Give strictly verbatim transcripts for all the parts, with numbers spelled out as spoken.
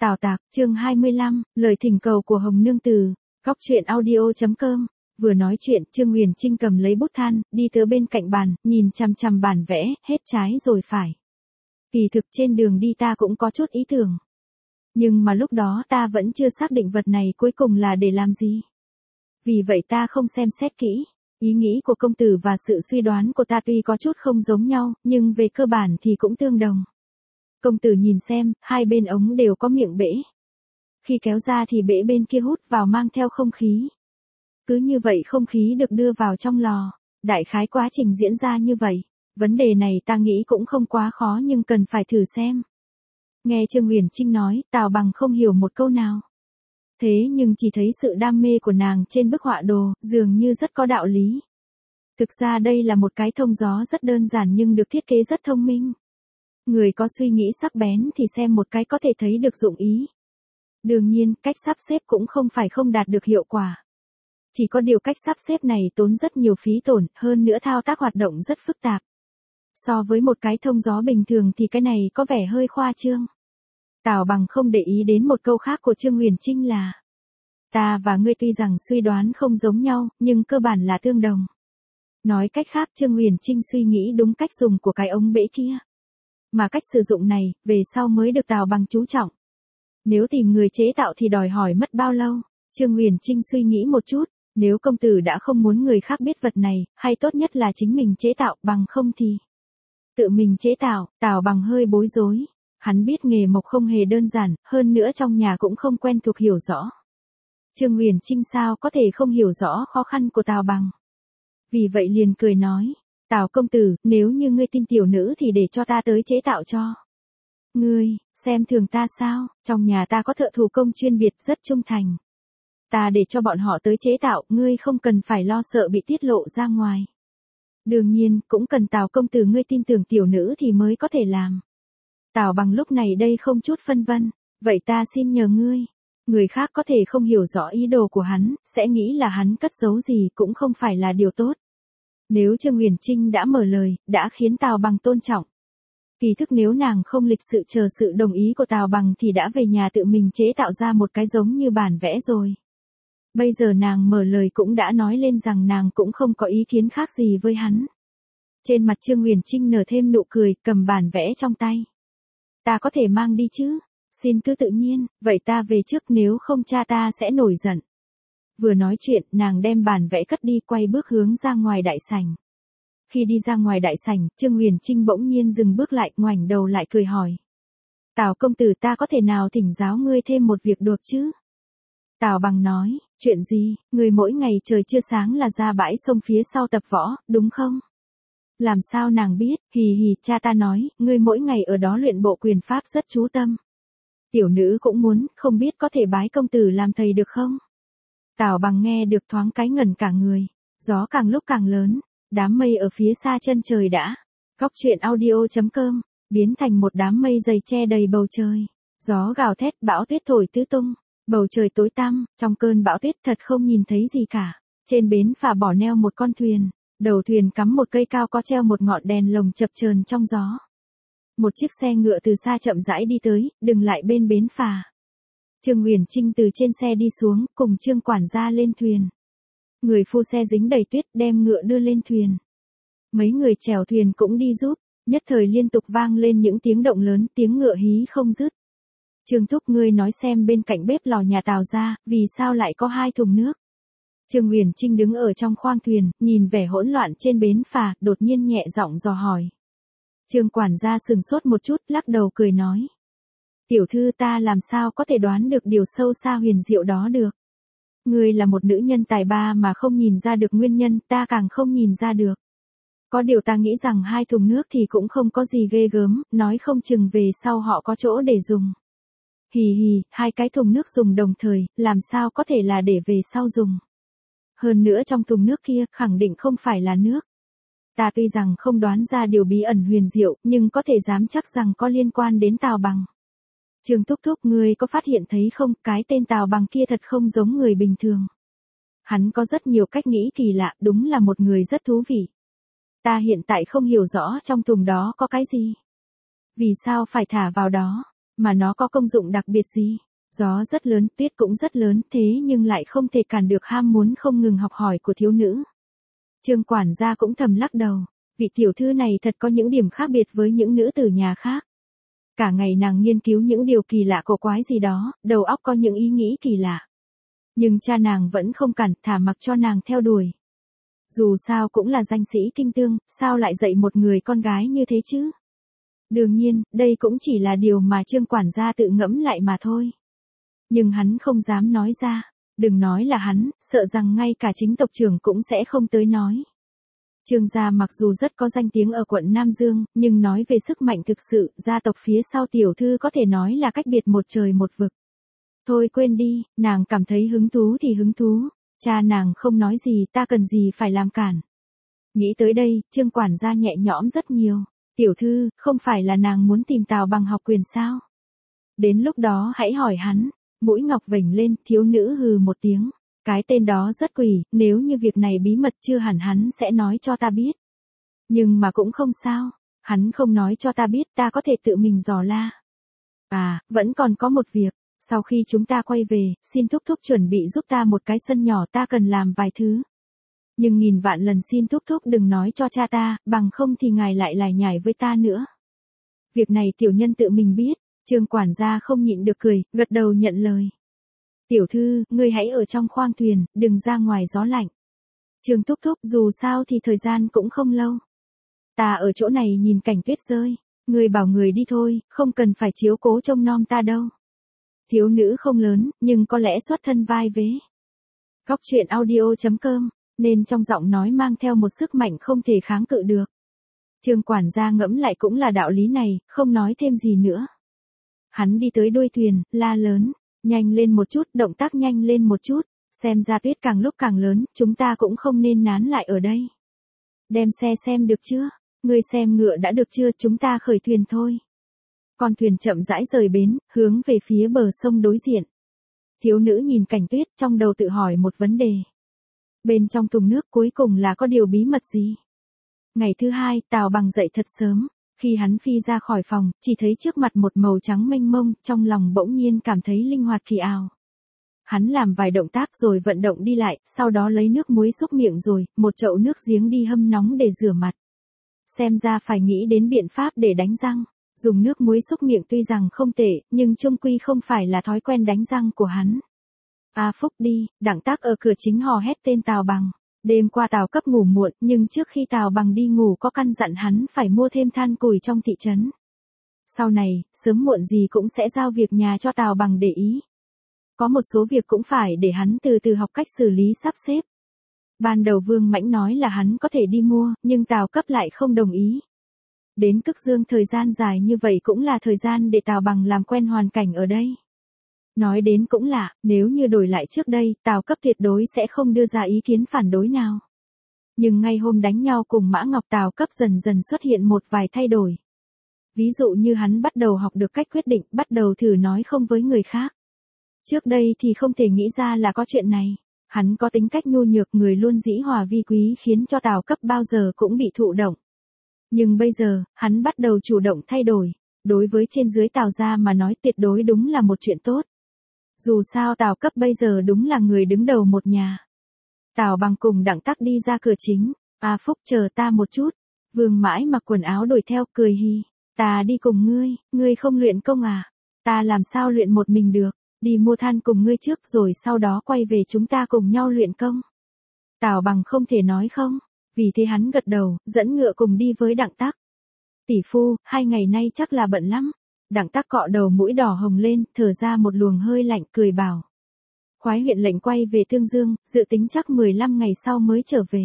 Tào Tạc, chương hai mươi lăm, lời thỉnh cầu của Hồng Nương Từ, góc truyện audio chấm com. Vừa nói chuyện, Trương Huyền Trinh cầm lấy bút than, đi tới bên cạnh bàn, nhìn chằm chằm bản vẽ, hết trái rồi phải. Kỳ thực trên đường đi ta cũng có chút ý tưởng. Nhưng mà lúc đó ta vẫn chưa xác định vật này cuối cùng là để làm gì. Vì vậy ta không xem xét kỹ. Ý nghĩ của công tử và sự suy đoán của ta tuy có chút không giống nhau, nhưng về cơ bản thì cũng tương đồng. Công tử nhìn xem, hai bên ống đều có miệng bể. Khi kéo ra thì bể bên kia hút vào mang theo không khí. Cứ như vậy không khí được đưa vào trong lò. Đại khái quá trình diễn ra như vậy. Vấn đề này ta nghĩ cũng không quá khó nhưng cần phải thử xem. Nghe Trương Huyền Trinh nói, Tào Bằng không hiểu một câu nào. Thế nhưng chỉ thấy sự đam mê của nàng trên bức họa đồ, dường như rất có đạo lý. Thực ra đây là một cái thông gió rất đơn giản nhưng được thiết kế rất thông minh. Người có suy nghĩ sắc bén thì xem một cái có thể thấy được dụng ý. Đương nhiên, cách sắp xếp cũng không phải không đạt được hiệu quả. Chỉ có điều cách sắp xếp này tốn rất nhiều phí tổn, hơn nữa thao tác hoạt động rất phức tạp. So với một cái thông gió bình thường thì cái này có vẻ hơi khoa trương. Tào Bằng không để ý đến một câu khác của Trương Huyền Trinh là: ta và ngươi tuy rằng suy đoán không giống nhau, nhưng cơ bản là tương đồng. Nói cách khác, Trương Huyền Trinh suy nghĩ đúng cách dùng của cái ống bể kia. Mà cách sử dụng này, về sau mới được Tào Bằng chú trọng. Nếu tìm người chế tạo thì đòi hỏi mất bao lâu? Trương Huyền Trinh suy nghĩ một chút, nếu công tử đã không muốn người khác biết vật này, hay tốt nhất là chính mình chế tạo, bằng không thì tự mình chế tạo. Tào Bằng hơi bối rối. Hắn biết nghề mộc không hề đơn giản, hơn nữa trong nhà cũng không quen thuộc hiểu rõ. Trương Huyền Trinh sao có thể không hiểu rõ khó khăn của Tào Bằng. Vì vậy liền cười nói: Tào công tử, nếu như ngươi tin tiểu nữ thì để cho ta tới chế tạo cho. Ngươi, xem thường ta sao, trong nhà ta có thợ thủ công chuyên biệt rất trung thành. Ta để cho bọn họ tới chế tạo, ngươi không cần phải lo sợ bị tiết lộ ra ngoài. Đương nhiên, cũng cần Tào công tử ngươi tin tưởng tiểu nữ thì mới có thể làm. Tào Bằng lúc này đây không chút phân vân, vậy ta xin nhờ ngươi. Người khác có thể không hiểu rõ ý đồ của hắn, sẽ nghĩ là hắn cất giấu gì cũng không phải là điều tốt. Nếu Trương Huyền Trinh đã mở lời, đã khiến Tào Bằng tôn trọng. Kỳ thực nếu nàng không lịch sự chờ sự đồng ý của Tào Bằng thì đã về nhà tự mình chế tạo ra một cái giống như bản vẽ rồi. Bây giờ nàng mở lời cũng đã nói lên rằng nàng cũng không có ý kiến khác gì với hắn. Trên mặt Trương Huyền Trinh nở thêm nụ cười, cầm bản vẽ trong tay. Ta có thể mang đi chứ? Xin cứ tự nhiên, vậy ta về trước nếu không cha ta sẽ nổi giận. Vừa nói chuyện, nàng đem bản vẽ cất đi quay bước hướng ra ngoài đại sảnh. Khi đi ra ngoài đại sảnh, Trương Huyền Trinh bỗng nhiên dừng bước lại, ngoảnh đầu lại cười hỏi: Tào công tử, ta có thể nào thỉnh giáo ngươi thêm một việc được chứ? Tào Bằng nói: chuyện gì? Ngươi mỗi ngày trời chưa sáng là ra bãi sông phía sau tập võ, đúng không? Làm sao nàng biết? Hì hì, cha ta nói, ngươi mỗi ngày ở đó luyện bộ quyền pháp rất chú tâm. Tiểu nữ cũng muốn, không biết có thể bái công tử làm thầy được không? Tào Bằng nghe được thoáng cái ngẩn cả người. Gió càng lúc càng lớn, đám mây ở phía xa chân trời đã, góc truyện audio chấm com, biến thành một đám mây dày che đầy bầu trời. Gió gào thét, bão tuyết thổi tứ tung, bầu trời tối tăm, trong cơn bão tuyết thật không nhìn thấy gì cả. Trên bến phà bỏ neo một con thuyền. Đầu thuyền cắm một cây cao có treo một ngọn đèn lồng chập chờn trong gió. Một chiếc xe ngựa từ xa chậm rãi đi tới, dừng lại bên bến phà. Trương Huyền Trinh từ trên xe đi xuống, cùng Trương quản gia lên thuyền. Người phu xe dính đầy tuyết đem ngựa đưa lên thuyền. Mấy người chèo thuyền cũng đi giúp, nhất thời liên tục vang lên những tiếng động lớn, tiếng ngựa hí không dứt. Trương thúc, ngươi nói xem bên cạnh bếp lò nhà Tào gia, vì sao lại có hai thùng nước? Trương Huyền Trinh đứng ở trong khoang thuyền, nhìn vẻ hỗn loạn trên bến phà, đột nhiên nhẹ giọng dò hỏi. Trương quản gia sừng sốt một chút, lắc đầu cười nói: Tiểu thư, ta làm sao có thể đoán được điều sâu xa huyền diệu đó được. Ngươi là một nữ nhân tài ba mà không nhìn ra được nguyên nhân, ta càng không nhìn ra được. Có điều ta nghĩ rằng hai thùng nước thì cũng không có gì ghê gớm, nói không chừng về sau họ có chỗ để dùng. Hì hì, hai cái thùng nước dùng đồng thời, làm sao có thể là để về sau dùng. Hơn nữa trong thùng nước kia, khẳng định không phải là nước. Ta tuy rằng không đoán ra điều bí ẩn huyền diệu, nhưng có thể dám chắc rằng có liên quan đến Tào Bằng. Trương thúc thúc, ngươi có phát hiện thấy không, cái tên Tào Bằng kia thật không giống người bình thường. Hắn có rất nhiều cách nghĩ kỳ lạ, đúng là một người rất thú vị. Ta hiện tại không hiểu rõ trong thùng đó có cái gì. Vì sao phải thả vào đó, Mà nó có công dụng đặc biệt gì? Gió rất lớn, tuyết cũng rất lớn, thế nhưng lại không thể cản được ham muốn không ngừng học hỏi của thiếu nữ. Trương quản gia cũng thầm lắc đầu, vị tiểu thư này thật có những điểm khác biệt với những nữ tử nhà khác. Cả ngày nàng nghiên cứu những điều kỳ lạ cổ quái gì đó, đầu óc có những ý nghĩ kỳ lạ. Nhưng cha nàng vẫn không cản, thả mặc cho nàng theo đuổi. Dù sao cũng là danh sĩ kinh tương, sao lại dạy một người con gái như thế chứ? Đương nhiên, đây cũng chỉ là điều mà Trương quản gia tự ngẫm lại mà thôi. Nhưng hắn không dám nói ra, đừng nói là hắn, sợ rằng ngay cả chính tộc trưởng cũng sẽ không tới nói. Trương gia mặc dù rất có danh tiếng ở quận Nam Dương, nhưng nói về sức mạnh thực sự, gia tộc phía sau tiểu thư có thể nói là cách biệt một trời một vực. Thôi quên đi, nàng cảm thấy hứng thú thì hứng thú, cha nàng không nói gì ta cần gì phải làm cản. Nghĩ tới đây, Trương quản gia nhẹ nhõm rất nhiều, tiểu thư, không phải là nàng muốn tìm Tào Bằng học quyền sao? Đến lúc đó hãy hỏi hắn, mũi ngọc vểnh lên, thiếu nữ hừ một tiếng. Cái tên đó rất quỷ, nếu như việc này bí mật chưa hẳn hắn sẽ nói cho ta biết. Nhưng mà cũng không sao, hắn không nói cho ta biết ta có thể tự mình dò la. À, vẫn còn có một việc, sau khi chúng ta quay về, xin thúc thúc chuẩn bị giúp ta một cái sân nhỏ ta cần làm vài thứ. Nhưng nghìn vạn lần xin thúc thúc đừng nói cho cha ta, bằng không thì ngài lại lải nhải với ta nữa. Việc này tiểu nhân tự mình biết, Trương quản gia không nhịn được cười, gật đầu nhận lời. Tiểu thư, ngươi hãy ở trong khoang thuyền, đừng ra ngoài gió lạnh. Trương thúc thúc, dù sao thì thời gian cũng không lâu. Ta ở chỗ này nhìn cảnh tuyết rơi, ngươi bảo người đi thôi, không cần phải chiếu cố trông nom ta đâu. Thiếu nữ không lớn, nhưng có lẽ xuất thân vai vế. Góc truyện audio chấm com, nên trong giọng nói mang theo một sức mạnh không thể kháng cự được. Trương quản gia ngẫm lại cũng là đạo lý này, không nói thêm gì nữa. Hắn đi tới đuôi thuyền, la lớn. Nhanh lên một chút, động tác nhanh lên một chút, xem ra tuyết càng lúc càng lớn, chúng ta cũng không nên nán lại ở đây. Đem xe xem được chưa? Ngươi xem ngựa đã được chưa, chúng ta khởi thuyền thôi. Con thuyền chậm rãi rời bến, hướng về phía bờ sông đối diện. Thiếu nữ nhìn cảnh tuyết, trong đầu tự hỏi một vấn đề. Bên trong thùng nước cuối cùng là có điều bí mật gì? Ngày thứ hai, Tào Bằng dậy thật sớm. Khi hắn phi ra khỏi phòng, chỉ thấy trước mặt một màu trắng mênh mông, trong lòng bỗng nhiên cảm thấy linh hoạt kỳ ảo. Hắn làm vài động tác rồi vận động đi lại, sau đó lấy nước muối xúc miệng rồi, một chậu nước giếng đi hâm nóng để rửa mặt. Xem ra phải nghĩ đến biện pháp để đánh răng. Dùng nước muối xúc miệng tuy rằng không tệ, nhưng chung quy không phải là thói quen đánh răng của hắn. A Phúc đi, Đặng Tác ở cửa chính hò hét tên Tào Bằng. Đêm qua Tào Cấp ngủ muộn, nhưng trước khi Tào Bằng đi ngủ có căn dặn hắn phải mua thêm than củi trong thị trấn. Sau này, sớm muộn gì cũng sẽ giao việc nhà cho Tào Bằng để ý. Có một số việc cũng phải để hắn từ từ học cách xử lý sắp xếp. Ban đầu Vương Mãnh nói là hắn có thể đi mua, nhưng Tào Cấp lại không đồng ý. Đến Cực Dương thời gian dài như vậy cũng là thời gian để Tào Bằng làm quen hoàn cảnh ở đây. Nói đến cũng lạ, nếu như đổi lại trước đây, Tào Cấp tuyệt đối sẽ không đưa ra ý kiến phản đối nào. Nhưng ngay hôm đánh nhau cùng Mã Ngọc, Tào Cấp dần dần xuất hiện một vài thay đổi. Ví dụ như hắn bắt đầu học được cách quyết định, bắt đầu thử nói không với người khác. Trước đây thì không thể nghĩ ra là có chuyện này. Hắn có tính cách nhu nhược, người luôn dĩ hòa vi quý khiến cho Tào Cấp bao giờ cũng bị thụ động. Nhưng bây giờ, hắn bắt đầu chủ động thay đổi. Đối với trên dưới Tào gia mà nói tuyệt đối đúng là một chuyện tốt. Dù sao Tào Cấp bây giờ đúng là người đứng đầu một nhà. Tào Bằng cùng Đặng Tắc đi ra cửa chính. A Phúc chờ ta một chút. Vương Mãi mặc quần áo đuổi theo cười hi. Ta đi cùng ngươi, ngươi không luyện công à? Ta làm sao luyện một mình được, đi mua than cùng ngươi trước rồi sau đó quay về chúng ta cùng nhau luyện công. Tào Bằng không thể nói không, vì thế hắn gật đầu, dẫn ngựa cùng đi với Đặng Tắc. Tỷ phu, hai ngày nay chắc là bận lắm. Đặng Tắc cọ đầu mũi đỏ hồng lên, thở ra một luồng hơi lạnh, cười bảo. Khoái huyện lệnh quay về Tương Dương, dự tính chắc mười lăm ngày sau mới trở về.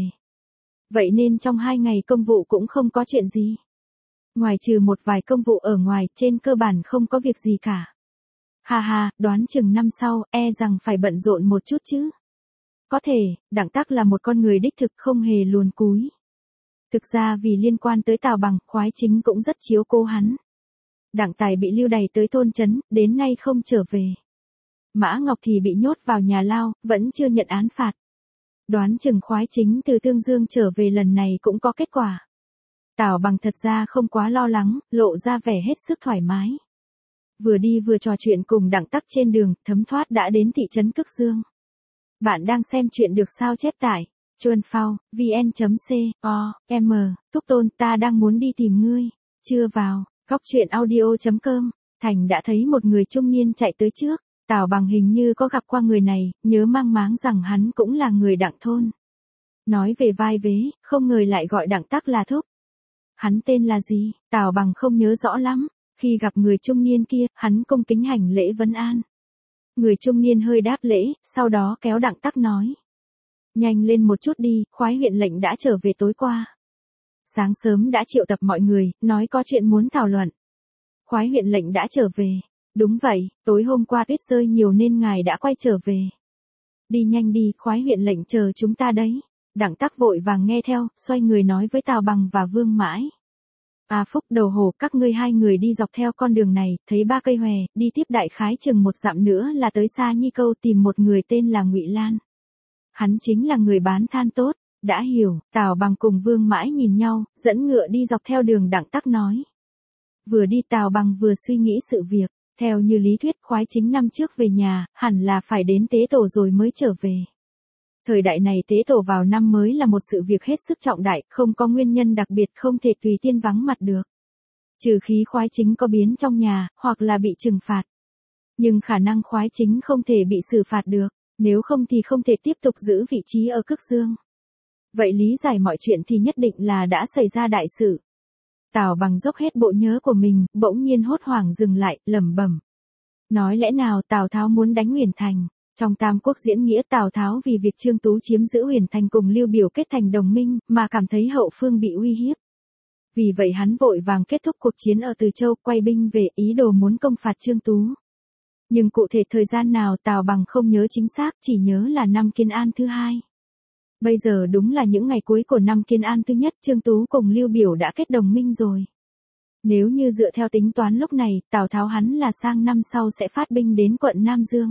Vậy nên trong hai ngày công vụ cũng không có chuyện gì. Ngoài trừ một vài công vụ ở ngoài, trên cơ bản không có việc gì cả. Ha ha, đoán chừng năm sau, e rằng phải bận rộn một chút chứ. Có thể, Đặng Tắc là một con người đích thực không hề luồn cúi. Thực ra vì liên quan tới Tào Bằng, Khoái Chính cũng rất chiếu cố hắn. Đặng Tài bị lưu đày tới thôn trấn, đến nay không trở về. Mã Ngọc thì bị nhốt vào nhà lao, vẫn chưa nhận án phạt. Đoán chừng Khoái Chính từ Tương Dương trở về lần này cũng có kết quả. Tào Bằng thật ra không quá lo lắng, lộ ra vẻ hết sức thoải mái. Vừa đi vừa trò chuyện cùng Đặng Tắc trên đường, thấm thoát đã đến thị trấn Cức Dương. Bạn đang xem chuyện được sao chép tải. Chuan Phao, vn.com, Thúc Tôn, ta đang muốn đi tìm ngươi. Chưa vào, góc chuyện audio.com. Thành đã thấy một người trung niên chạy tới trước. Tào Bằng hình như có gặp qua người này, nhớ mang máng rằng hắn cũng là người Đặng thôn. Nói về vai vế, không ngờ lại gọi Đặng Tắc là thúc. Hắn tên là gì? Tào Bằng không nhớ rõ lắm. Khi gặp người trung niên kia, hắn cung kính hành lễ vấn an. Người trung niên hơi đáp lễ, sau đó kéo Đặng Tắc nói. Nhanh lên một chút đi, khoái huyện lệnh đã trở về tối qua. Sáng sớm đã triệu tập mọi người, nói có chuyện muốn thảo luận. Khoái huyện lệnh đã trở về. Đúng vậy, tối hôm qua tuyết rơi nhiều nên ngài đã quay trở về. Đi nhanh đi, khoái huyện lệnh chờ chúng ta đấy. Đặng Tắc vội vàng nghe theo, xoay người nói với Tào Bằng và Vương Mãi. À Phúc Đầu Hổ, các ngươi hai người đi dọc theo con đường này, thấy ba cây hòe, đi tiếp đại khái chừng một dặm nữa là tới Sa Nhi Câu tìm một người tên là Ngụy Lan. Hắn chính là người bán than tốt. Đã hiểu. Tào Bằng cùng Vương Mãi nhìn nhau, dẫn ngựa đi dọc theo đường. Đặng Tắc nói. Vừa đi Tào Bằng vừa suy nghĩ sự việc. Theo như lý thuyết, khoái chính năm trước về nhà, hẳn là phải đến tế tổ rồi mới trở về. Thời đại này tế tổ vào năm mới là một sự việc hết sức trọng đại, không có nguyên nhân đặc biệt không thể tùy tiên vắng mặt được. Trừ khi khoái chính có biến trong nhà, hoặc là bị trừng phạt. Nhưng khả năng khoái chính không thể bị xử phạt được, nếu không thì không thể tiếp tục giữ vị trí ở Cức Dương. Vậy lý giải mọi chuyện thì nhất định là đã xảy ra đại sự. Tào Bằng dốc hết bộ nhớ của mình, bỗng nhiên hốt hoảng dừng lại, lẩm bẩm. Nói lẽ nào Tào Tháo muốn đánh Uyển Thành? Trong Tam Quốc diễn nghĩa Tào Tháo vì việc Trương Tú chiếm giữ Uyển Thành cùng Lưu Biểu kết thành đồng minh, mà cảm thấy hậu phương bị uy hiếp. Vì vậy hắn vội vàng kết thúc cuộc chiến ở Từ Châu, quay binh về, ý đồ muốn công phạt Trương Tú. Nhưng cụ thể thời gian nào Tào Bằng không nhớ chính xác, chỉ nhớ là năm Kiến An thứ hai. Bây giờ đúng là những ngày cuối của năm Kiến An thứ nhất, Trương Tú cùng Lưu Biểu đã kết đồng minh rồi. Nếu như dựa theo tính toán lúc này, Tào Tháo hắn là sang năm sau sẽ phát binh đến quận Nam Dương.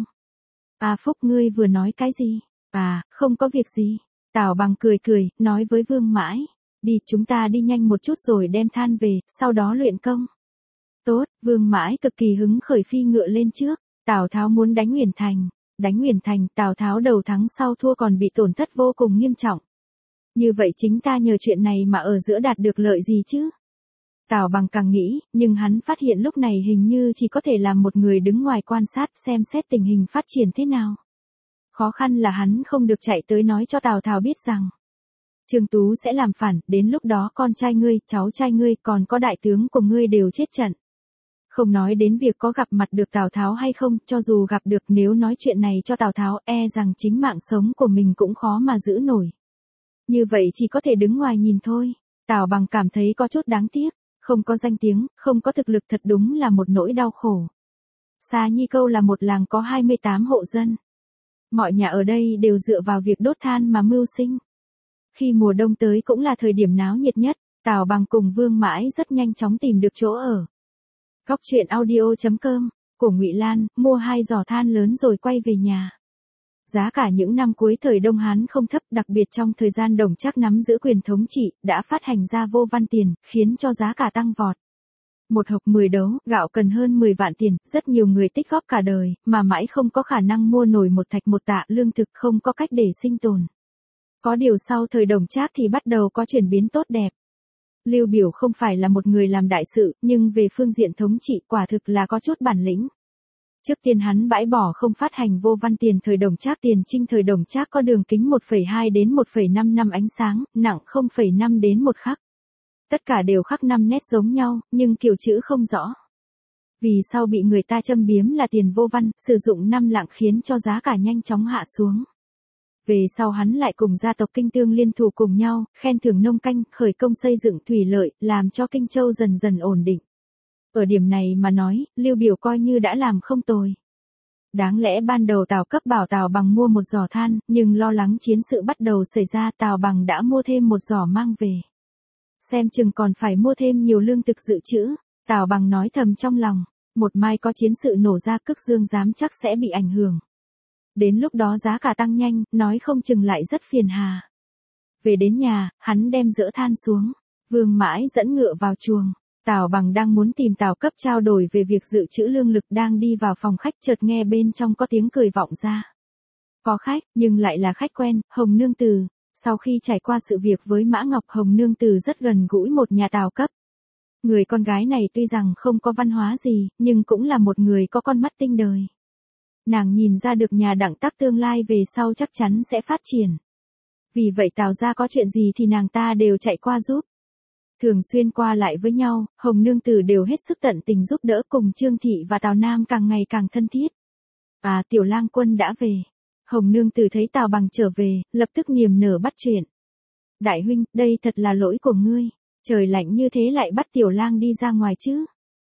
À Phúc, ngươi vừa nói cái gì? À, không có việc gì. Tào Bằng cười cười, nói với Vương Mãi. Đi, chúng ta đi nhanh một chút rồi đem than về, sau đó luyện công. Tốt, Vương Mãi cực kỳ hứng khởi phi ngựa lên trước. Tào Tháo muốn đánh Uyển Thành. Đánh Uyển Thành, Tào Tháo đầu thắng sau thua còn bị tổn thất vô cùng nghiêm trọng. Như vậy chính ta nhờ chuyện này mà ở giữa đạt được lợi gì chứ? Tào Bằng càng nghĩ, nhưng hắn phát hiện lúc này hình như chỉ có thể làm một người đứng ngoài quan sát xem xét tình hình phát triển thế nào. Khó khăn là hắn không được chạy tới nói cho Tào Tháo biết rằng Trương Tú sẽ làm phản, đến lúc đó con trai ngươi, cháu trai ngươi, còn có đại tướng của ngươi đều chết trận. Không nói đến việc có gặp mặt được Tào Tháo hay không, cho dù gặp được, nếu nói chuyện này cho Tào Tháo, e rằng chính mạng sống của mình cũng khó mà giữ nổi. Như vậy chỉ có thể đứng ngoài nhìn thôi. Tào Bằng cảm thấy có chút đáng tiếc, không có danh tiếng, không có thực lực thật đúng là một nỗi đau khổ. Sa Nhi Câu là một làng có hai mươi tám hộ dân. Mọi nhà ở đây đều dựa vào việc đốt than mà mưu sinh. Khi mùa đông tới cũng là thời điểm náo nhiệt nhất, Tào Bằng cùng Vương Mãi rất nhanh chóng tìm được chỗ ở. Góc chuyện audio.com, của Ngụy Lan, mua hai giỏ than lớn rồi quay về nhà. Giá cả những năm cuối thời Đông Hán không thấp, đặc biệt trong thời gian Đồng Trác nắm giữ quyền thống trị, đã phát hành ra vô văn tiền, khiến cho giá cả tăng vọt. Một hộc mười đấu, gạo cần hơn mười vạn tiền, rất nhiều người tích góp cả đời, mà mãi không có khả năng mua nổi một thạch một tạ lương thực, không có cách để sinh tồn. Có điều sau thời Đồng Trác thì bắt đầu có chuyển biến tốt đẹp. Lưu Biểu không phải là một người làm đại sự, nhưng về phương diện thống trị quả thực là có chút bản lĩnh. Trước tiên hắn bãi bỏ không phát hành vô văn tiền thời Đồng Trác, tiền trinh thời Đồng Trác có đường kính một phẩy hai đến một phẩy năm năm ánh sáng, nặng không phẩy năm đến một khắc. Tất cả đều khắc năm nét giống nhau, nhưng kiểu chữ không rõ. Vì sau bị người ta châm biếm là tiền vô văn, sử dụng năm lạng khiến cho giá cả nhanh chóng hạ xuống. Về sau hắn lại cùng gia tộc Kinh Tương liên thủ cùng nhau, khen thưởng nông canh, khởi công xây dựng thủy lợi, làm cho Kinh Châu dần dần ổn định. Ở điểm này mà nói, Lưu Biểu coi như đã làm không tồi. Đáng lẽ ban đầu Tào Cấp bảo Tào Bằng mua một giỏ than, nhưng lo lắng chiến sự bắt đầu xảy ra, Tào Bằng đã mua thêm một giỏ mang về. Xem chừng còn phải mua thêm nhiều lương thực dự trữ, Tào Bằng nói thầm trong lòng, một mai có chiến sự nổ ra Cức Dương dám chắc sẽ bị ảnh hưởng. Đến lúc đó giá cả tăng nhanh, nói không chừng lại rất phiền hà. Về đến nhà, hắn đem dỡ than xuống, Vương Mãi dẫn ngựa vào chuồng. Tào Bằng đang muốn tìm Tào Cấp trao đổi về việc dự trữ lương lực, đang đi vào phòng khách chợt nghe bên trong có tiếng cười vọng ra. Có khách, nhưng lại là khách quen, Hồng Nương Từ. Sau khi trải qua sự việc với Mã Ngọc, Hồng Nương Từ rất gần gũi một nhà Tào Cấp. Người con gái này tuy rằng không có văn hóa gì, nhưng cũng là một người có con mắt tinh đời. Nàng nhìn ra được nhà Đặng Tắc tương lai về sau chắc chắn sẽ phát triển. Vì vậy Tào gia có chuyện gì thì nàng ta đều chạy qua giúp. Thường xuyên qua lại với nhau, Hồng Nương Tử đều hết sức tận tình giúp đỡ, cùng Trương Thị và Tào Nam càng ngày càng thân thiết. À, Tiểu Lang Quân đã về. Hồng Nương Tử thấy Tào Bằng trở về, lập tức niềm nở bắt chuyện. Đại huynh, đây thật là lỗi của ngươi. Trời lạnh như thế lại bắt Tiểu Lang đi ra ngoài chứ.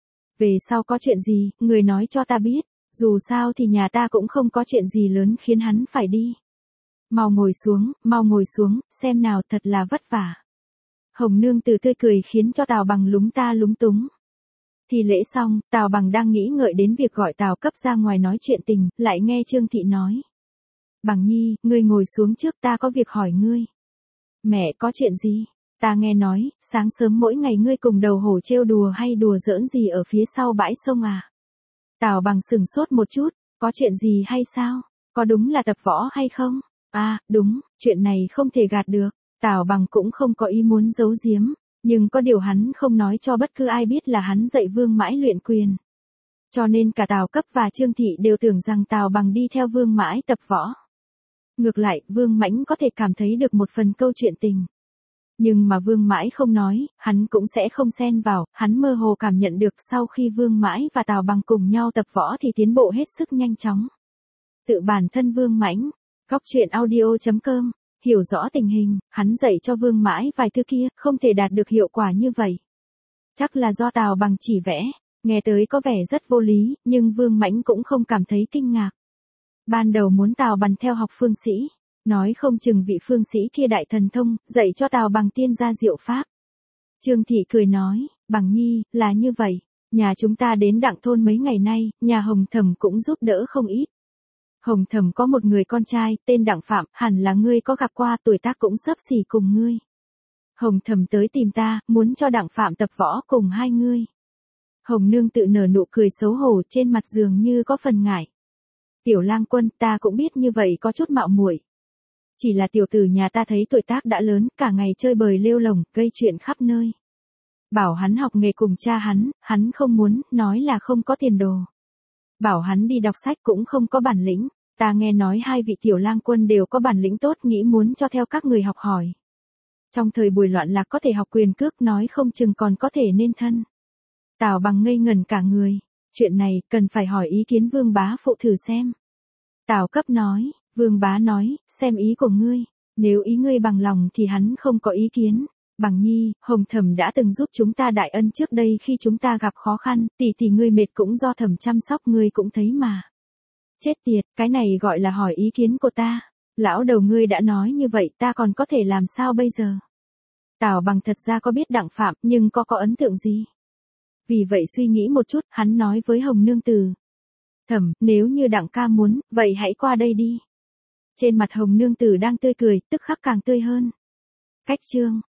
Về sau có chuyện gì, người nói cho ta biết. Dù sao thì nhà ta cũng không có chuyện gì lớn khiến hắn phải đi. Mau ngồi xuống, mau ngồi xuống, xem nào, thật là vất vả. Hồng Nương Tử tươi cười khiến cho Tào Bằng lúng ta lúng túng. Thì lễ xong, Tào Bằng đang nghĩ ngợi đến việc gọi Tào Cấp ra ngoài nói chuyện tình, lại nghe Trương Thị nói. Bằng Nhi, ngươi ngồi xuống trước, ta có việc hỏi ngươi. Mẹ, có chuyện gì? Ta nghe nói, sáng sớm mỗi ngày ngươi cùng Đầu Hổ trêu đùa hay đùa giỡn gì ở phía sau bãi sông à? Tào Bằng sừng sốt một chút, có chuyện gì hay sao? Có đúng là tập võ hay không? À, đúng, chuyện này không thể gạt được. Tào Bằng cũng không có ý muốn giấu giếm, nhưng có điều hắn không nói cho bất cứ ai biết là hắn dạy Vương Mãi luyện quyền. Cho nên cả Tào Cấp và Trương Thị đều tưởng rằng Tào Bằng đi theo Vương Mãi tập võ. Ngược lại, Vương Mãnh có thể cảm thấy được một phần câu chuyện tình. Nhưng mà Vương Mãi không nói, hắn cũng sẽ không xen vào, hắn mơ hồ cảm nhận được sau khi Vương Mãi và Tào Bằng cùng nhau tập võ thì tiến bộ hết sức nhanh chóng. Tự bản thân Vương Mãnh, góc truyện audio chấm com, hiểu rõ tình hình, hắn dạy cho Vương Mãi vài thứ kia, không thể đạt được hiệu quả như vậy. Chắc là do Tào Bằng chỉ vẽ, nghe tới có vẻ rất vô lý, nhưng Vương Mãnh cũng không cảm thấy kinh ngạc. Ban đầu muốn Tào Bằng theo học phương sĩ, nói không chừng vị phương sĩ kia đại thần thông, dạy cho Tào Bằng tiên gia diệu pháp. Trương Thị cười nói, Bằng Nhi, là như vậy, nhà chúng ta đến Đặng thôn mấy ngày nay, nhà Hồng Thẩm cũng giúp đỡ không ít. Hồng Thẩm có một người con trai, tên Đặng Phạm, hẳn là ngươi có gặp qua, tuổi tác cũng xấp xỉ cùng ngươi. Hồng Thẩm tới tìm ta, muốn cho Đặng Phạm tập võ cùng hai ngươi. Hồng Nương tự nở nụ cười xấu hổ, trên mặt dường như có phần ngại. Tiểu Lang Quân, ta cũng biết như vậy có chút mạo muội. Chỉ là tiểu tử nhà ta thấy tuổi tác đã lớn, cả ngày chơi bời lêu lồng, gây chuyện khắp nơi. Bảo hắn học nghề cùng cha hắn, hắn không muốn, nói là không có tiền đồ. Bảo hắn đi đọc sách cũng không có bản lĩnh. Ta nghe nói hai vị Tiểu Lang Quân đều có bản lĩnh tốt, nghĩ muốn cho theo các người học hỏi. Trong thời buổi loạn lạc có thể học quyền cước, nói không chừng còn có thể nên thân. Tào Bằng ngây ngẩn cả người. Chuyện này, cần phải hỏi ý kiến Vương bá phụ thử xem. Tào Cấp nói, Vương bá nói, xem ý của ngươi. Nếu ý ngươi bằng lòng thì hắn không có ý kiến. Bằng Nhi, Hồng Thẩm đã từng giúp chúng ta đại ân trước đây khi chúng ta gặp khó khăn, tỷ tỷ ngươi mệt cũng do Thẩm chăm sóc, ngươi cũng thấy mà. Chết tiệt, cái này gọi là hỏi ý kiến của ta. Lão đầu ngươi đã nói như vậy, ta còn có thể làm sao bây giờ? Tào Bằng thật ra có biết Đặng Phạm, nhưng có có ấn tượng gì? Vì vậy suy nghĩ một chút, hắn nói với Hồng Nương Tử. Thẩm, nếu như Đặng ca muốn, vậy hãy qua đây đi. Trên mặt Hồng Nương Tử đang tươi cười, tức khắc càng tươi hơn. Cách chương.